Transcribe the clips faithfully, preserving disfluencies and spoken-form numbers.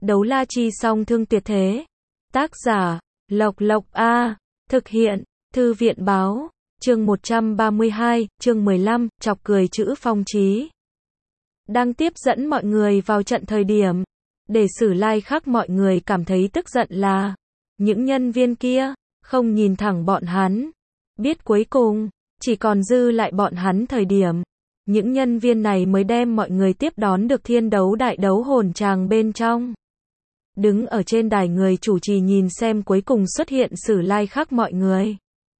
Đấu la chi song thương tuyệt thế. Tác giả, Lộc Lộc A. Thực hiện, Thư viện báo. Chương một trăm ba mươi hai, chương mười lăm, chọc cười Chữ Phong Chí. Đang tiếp dẫn mọi người vào trận thời điểm. Để Sử Lai Khắc mọi người cảm thấy tức giận là những nhân viên kia không nhìn thẳng bọn hắn. Biết cuối cùng chỉ còn dư lại bọn hắn thời điểm. Những nhân viên này mới đem mọi người tiếp đón được thiên đấu đại đấu hồn tràng bên trong. Đứng ở trên đài người chủ trì nhìn xem cuối cùng xuất hiện Sử Lai Khắc mọi người.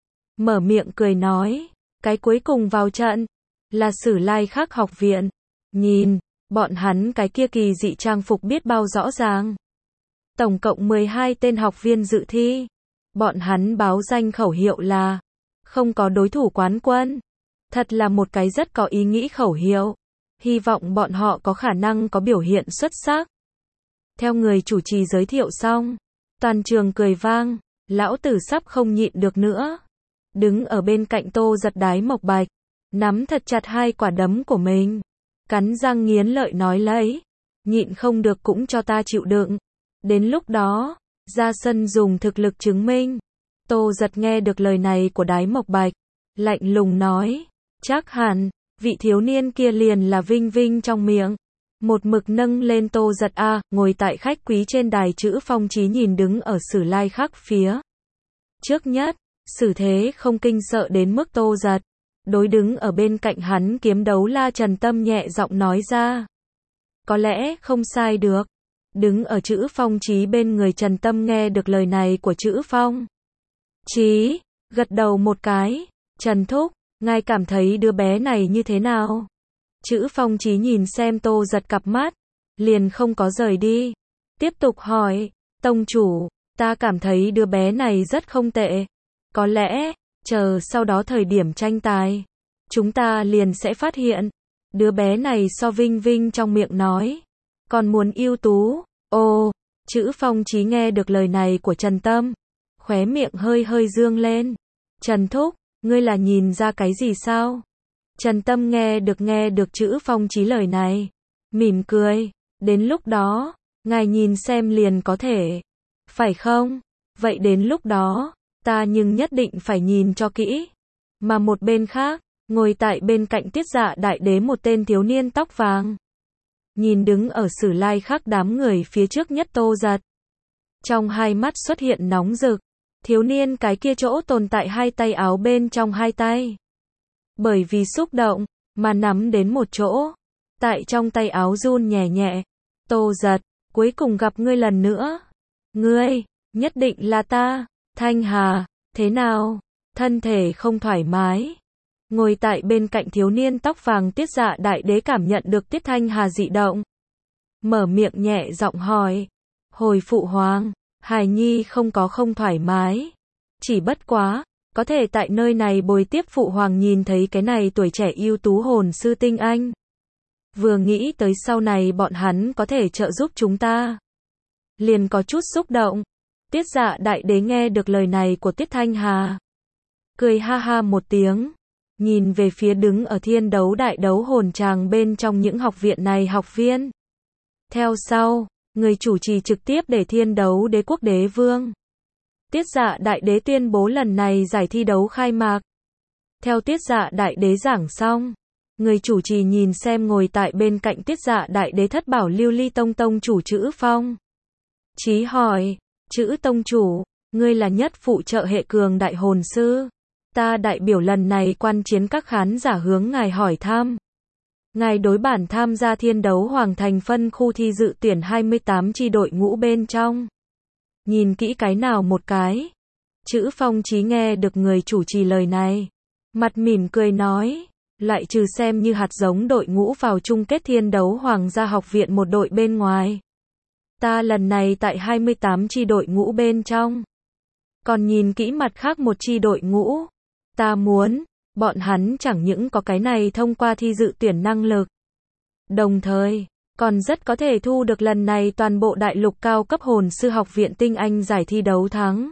Mở miệng cười nói, cái cuối cùng vào trận là Sử Lai Khắc học viện. Nhìn, bọn hắn cái kia kỳ dị trang phục biết bao rõ ràng. Tổng cộng mười hai tên học viên dự thi. Bọn hắn báo danh khẩu hiệu là không có đối thủ quán quân. Thật là một cái rất có ý nghĩ khẩu hiệu. Hy vọng bọn họ có khả năng có biểu hiện xuất sắc. Theo người chủ trì giới thiệu xong, toàn trường cười vang, lão tử sắp không nhịn được nữa. Đứng ở bên cạnh Tô Giật Đái Mộc Bạch, nắm thật chặt hai quả đấm của mình. Cắn răng nghiến lợi nói lấy, nhịn không được cũng cho ta chịu đựng. Đến lúc đó, ra sân dùng thực lực chứng minh. Tô Giật nghe được lời này của Đái Mộc Bạch, lạnh lùng nói, chắc hẳn, vị thiếu niên kia liền là Vinh Vinh trong miệng. Một mực nâng lên Tô Giật A, ngồi tại khách quý trên đài Chữ Phong Chí nhìn đứng ở Sử Lai Khắc phía trước nhất, xử thế không kinh sợ đến mức Tô Giật. Đối đứng ở bên cạnh hắn kiếm đấu la Trần Tâm nhẹ giọng nói ra. Có lẽ không sai được. Đứng ở Chữ Phong Chí bên người Trần Tâm nghe được lời này của Chữ Phong Chí, gật đầu một cái. Trần Thúc, ngài cảm thấy đứa bé này như thế nào? Chữ Phong Chí nhìn xem Tô Giật cặp mắt, liền không có rời đi. Tiếp tục hỏi, tông chủ, ta cảm thấy đứa bé này rất không tệ. Có lẽ, chờ sau đó thời điểm tranh tài, chúng ta liền sẽ phát hiện, đứa bé này so Vinh Vinh trong miệng nói, còn muốn ưu tú. Ồ, Chữ Phong Chí nghe được lời này của Trần Tâm, khóe miệng hơi hơi dương lên. Trần Thúc, ngươi là nhìn ra cái gì sao? Trần Tâm nghe được nghe được Chữ Phong Chí lời này, mỉm cười, đến lúc đó, ngài nhìn xem liền có thể, phải không? Vậy đến lúc đó, ta nhưng nhất định phải nhìn cho kỹ. Mà một bên khác, ngồi tại bên cạnh Tiết Dạ Đại Đế một tên thiếu niên tóc vàng. Nhìn đứng ở Sử Lai Khắc đám người phía trước nhất Tô Giật. Trong hai mắt xuất hiện nóng rực, thiếu niên cái kia chỗ tồn tại hai tay áo bên trong hai tay. Bởi vì xúc động, mà nắm đến một chỗ. Tại trong tay áo run nhẹ nhẹ. Tô Giật, cuối cùng gặp ngươi lần nữa. Ngươi, nhất định là ta. Thanh Hà, thế nào? Thân thể không thoải mái. Ngồi tại bên cạnh thiếu niên tóc vàng Tiết Dạ Đại Đế cảm nhận được Tiết Thanh Hà dị động. Mở miệng nhẹ giọng hỏi. Hồi phụ hoàng, hài nhi không có không thoải mái. Chỉ bất quá, có thể tại nơi này bồi tiếp phụ hoàng nhìn thấy cái này tuổi trẻ ưu tú hồn sư tinh anh. Vừa nghĩ tới sau này bọn hắn có thể trợ giúp chúng ta. Liền có chút xúc động. Tiết Dạ Đại Đế nghe được lời này của Tiết Thanh Hà. Cười ha ha một tiếng. Nhìn về phía đứng ở thiên đấu đại đấu hồn tràng bên trong những học viện này học viên. Theo sau, người chủ trì trực tiếp để thiên đấu đế quốc đế vương. Tiết Dạ Đại Đế tuyên bố lần này giải thi đấu khai mạc. Theo Tiết Dạ Đại Đế giảng xong, người chủ trì nhìn xem ngồi tại bên cạnh Tiết Dạ Đại Đế thất bảo lưu ly tông tông chủ Chữ Phong Chí hỏi, Chữ tông chủ, ngươi là nhất phụ trợ hệ cường đại hồn sư. Ta đại biểu lần này quan chiến các khán giả hướng ngài hỏi thăm. Ngài đối bản tham gia thiên đấu hoàng thành phân khu thi dự tuyển hai mươi tám chi đội ngũ bên trong. Nhìn kỹ cái nào một cái. Chữ Phong Chí nghe được người chủ trì lời này. Mặt mỉm cười nói. Lại trừ xem như hạt giống đội ngũ vào chung kết thiên đấu hoàng gia học viện một đội bên ngoài. Ta lần này tại hai mươi tám chi đội ngũ bên trong. Còn nhìn kỹ mặt khác một chi đội ngũ. Ta muốn, bọn hắn chẳng những có cái này thông qua thi dự tuyển năng lực. Đồng thời, còn rất có thể thu được lần này toàn bộ đại lục cao cấp hồn sư học viện tinh anh giải thi đấu thắng.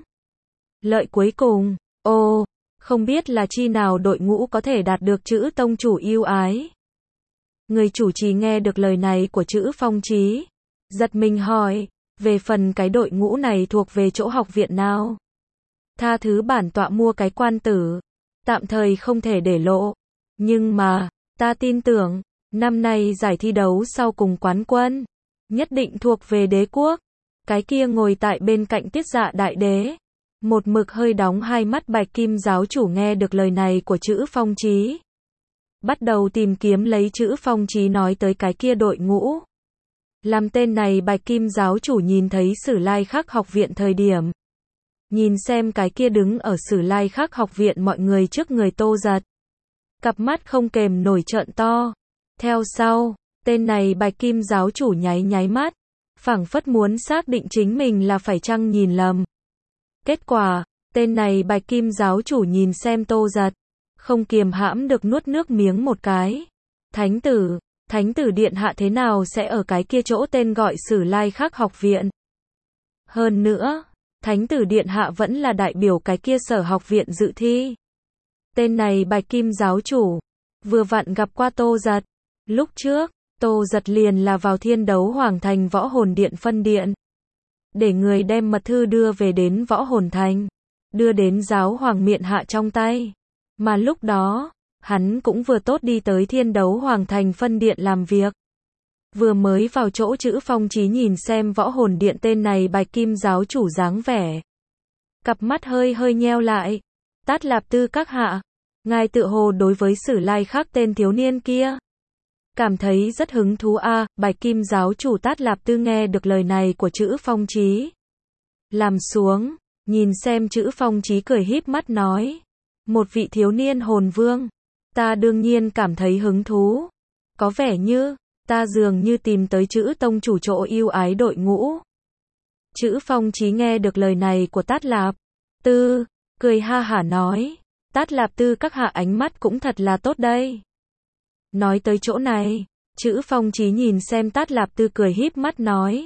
Lợi cuối cùng, ô, không biết là chi nào đội ngũ có thể đạt được Chữ tông chủ yêu ái. Người chủ trì nghe được lời này của Chữ Phong Chí, giật mình hỏi, Về phần cái đội ngũ này thuộc về chỗ học viện nào? Tha thứ bản tọa mua cái quan tử, tạm thời không thể để lộ. Nhưng mà, ta tin tưởng, năm nay giải thi đấu sau cùng quán quân, nhất định thuộc về đế quốc. Cái kia ngồi tại bên cạnh Tiết Dạ đại đế, một mực hơi đóng hai mắt Bạch Kim giáo chủ nghe được lời này của Trữ Phong Chí, bắt đầu tìm kiếm lấy Trữ Phong Chí nói tới cái kia đội ngũ. Làm tên này Bạch Kim giáo chủ nhìn thấy Sử Lai Khắc học viện thời điểm, nhìn xem cái kia đứng ở Sử Lai Khắc học viện mọi người trước người Tô Giật, cặp mắt không kềm nổi trợn to. Theo sau, tên này Bạch Kim giáo chủ nháy nháy mắt, phảng phất muốn xác định chính mình là phải chăng nhìn lầm. Kết quả, tên này Bạch Kim giáo chủ nhìn xem Tô Giật, không kiềm hãm được nuốt nước miếng một cái. Thánh tử, Thánh tử điện hạ thế nào sẽ ở cái kia chỗ tên gọi Sử Lai Khắc học viện? Hơn nữa, Thánh tử điện hạ vẫn là đại biểu cái kia sở học viện dự thi. Tên này Bạch Kim giáo chủ, vừa vặn gặp qua Tô Giật. Lúc trước, Tô Giật liền là vào Thiên Đấu Hoàng Thành Võ Hồn Điện phân điện, để người đem mật thư đưa về đến Võ Hồn Thành, đưa đến giáo hoàng miện hạ trong tay. Mà lúc đó, hắn cũng vừa tốt đi tới Thiên Đấu Hoàng Thành phân điện làm việc. Vừa mới vào chỗ Trữ Phong Chí nhìn xem Võ Hồn Điện tên này Bạch Kim giáo chủ dáng vẻ, cặp mắt hơi hơi nheo lại. Tát Lạp Tư các hạ, ngài tự hồ đối với Sử Lai Khắc tên thiếu niên kia cảm thấy rất hứng thú a. À, Bạch Kim giáo chủ Tát Lạp Tư nghe được lời này của Trữ Phong Chí, làm xuống, nhìn xem Trữ Phong Chí cười híp mắt nói, một vị thiếu niên hồn vương, ta đương nhiên cảm thấy hứng thú. Có vẻ như, ta dường như tìm tới Trữ tông chủ chỗ yêu ái đội ngũ. Trữ Phong Chí nghe được lời này của Tát Lạp Tư, cười ha hả nói, Tát Lạp Tư các hạ ánh mắt cũng thật là tốt đây. Nói tới chỗ này, Trữ Phong Chí nhìn xem Tát Lạp Tư cười híp mắt nói,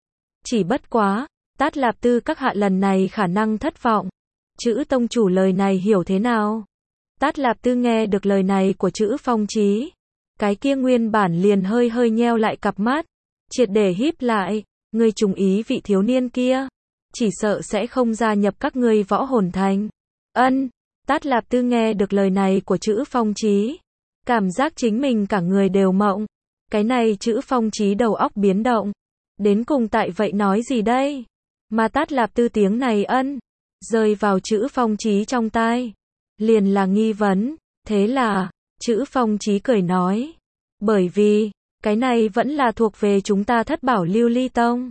chỉ bất quá, Tát Lạp Tư các hạ lần này khả năng thất vọng. Trữ tông chủ lời này hiểu thế nào? Tát Lạp Tư nghe được lời này của Trữ Phong Chí, cái kia nguyên bản liền hơi hơi nheo lại cặp mắt, triệt để híp lại, ngươi trùng ý vị thiếu niên kia, chỉ sợ sẽ không gia nhập các ngươi Võ Hồn Thành. Ân, Tát Lạp Tư nghe được lời này của Trữ Phong Chí, cảm giác chính mình cả người đều mộng. Cái này Trữ Phong Chí đầu óc biến động, đến cùng tại vậy nói gì đây? Mà Tát Lạp Tư tiếng này ân, rơi vào Trữ Phong Chí trong tai, liền là nghi vấn. Thế là, Trữ Phong Chí cười nói, bởi vì, cái này vẫn là thuộc về chúng ta Thất Bảo Lưu Ly Tông.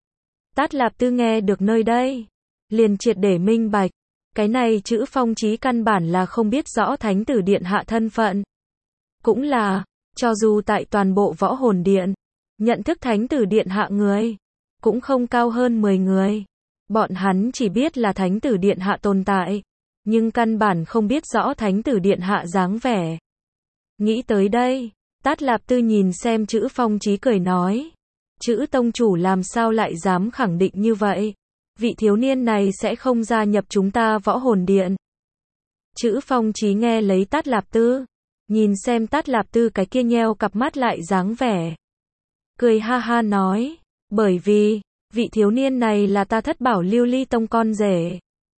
Tát Lạp Tư nghe được nơi đây, liền triệt để minh bạch, cái này Trữ Phong Chí căn bản là không biết rõ Thánh tử điện hạ thân phận. Cũng là, cho dù tại toàn bộ Võ Hồn Điện, nhận thức Thánh tử điện hạ người, cũng không cao hơn mười người. Bọn hắn chỉ biết là Thánh tử điện hạ tồn tại, nhưng căn bản không biết rõ Thánh tử điện hạ dáng vẻ. Nghĩ tới đây, Tát Lạp Tư nhìn xem Trữ Phong Chí cười nói, Trữ tông chủ làm sao lại dám khẳng định như vậy? Vị thiếu niên này sẽ không gia nhập chúng ta Võ Hồn Điện. Trữ Phong Chí nghe lấy Tát Lạp Tư, nhìn xem Tát Lạp Tư cái kia nheo cặp mắt lại dáng vẻ, cười ha ha nói, bởi vì, vị thiếu niên này là ta Thất Bảo Lưu Ly Tông con rể.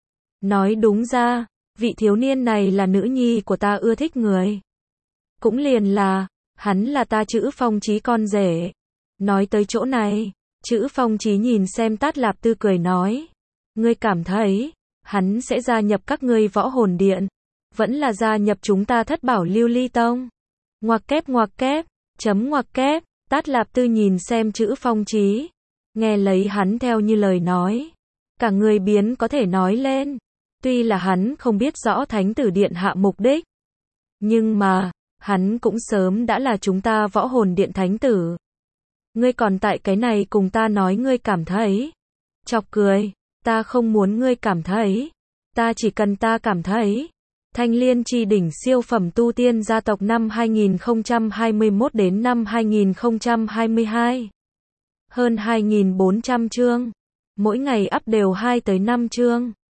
Nói đúng ra, vị thiếu niên này là nữ nhi của ta ưa thích người. Cũng liền là, hắn là ta Trữ Phong Chí con rể. Nói tới chỗ này, Trữ Phong Chí nhìn xem Tát Lạp Tư cười nói, ngươi cảm thấy, hắn sẽ gia nhập các ngươi Võ Hồn Điện, vẫn là gia nhập chúng ta Thất Bảo Lưu Ly Tông. Ngoặc kép ngoặc kép, chấm ngoặc kép, Tát Lạp Tư nhìn xem Trữ Phong Chí, nghe lấy hắn theo như lời nói, cả người biến có thể nói lên. Tuy là hắn không biết rõ Thánh tử điện hạ mục đích, nhưng mà, hắn cũng sớm đã là chúng ta Võ Hồn Điện thánh tử. Ngươi còn tại cái này cùng ta nói ngươi cảm thấy. Chọc cười, ta không muốn ngươi cảm thấy. Ta chỉ cần ta cảm thấy. Thanh Liên Chi Đỉnh siêu phẩm tu tiên gia tộc năm hai nghìn không trăm hai mươi mốt đến năm hai nghìn không trăm hai mươi hai. Hơn hai nghìn bốn trăm chương. Mỗi ngày up đều hai tới năm chương.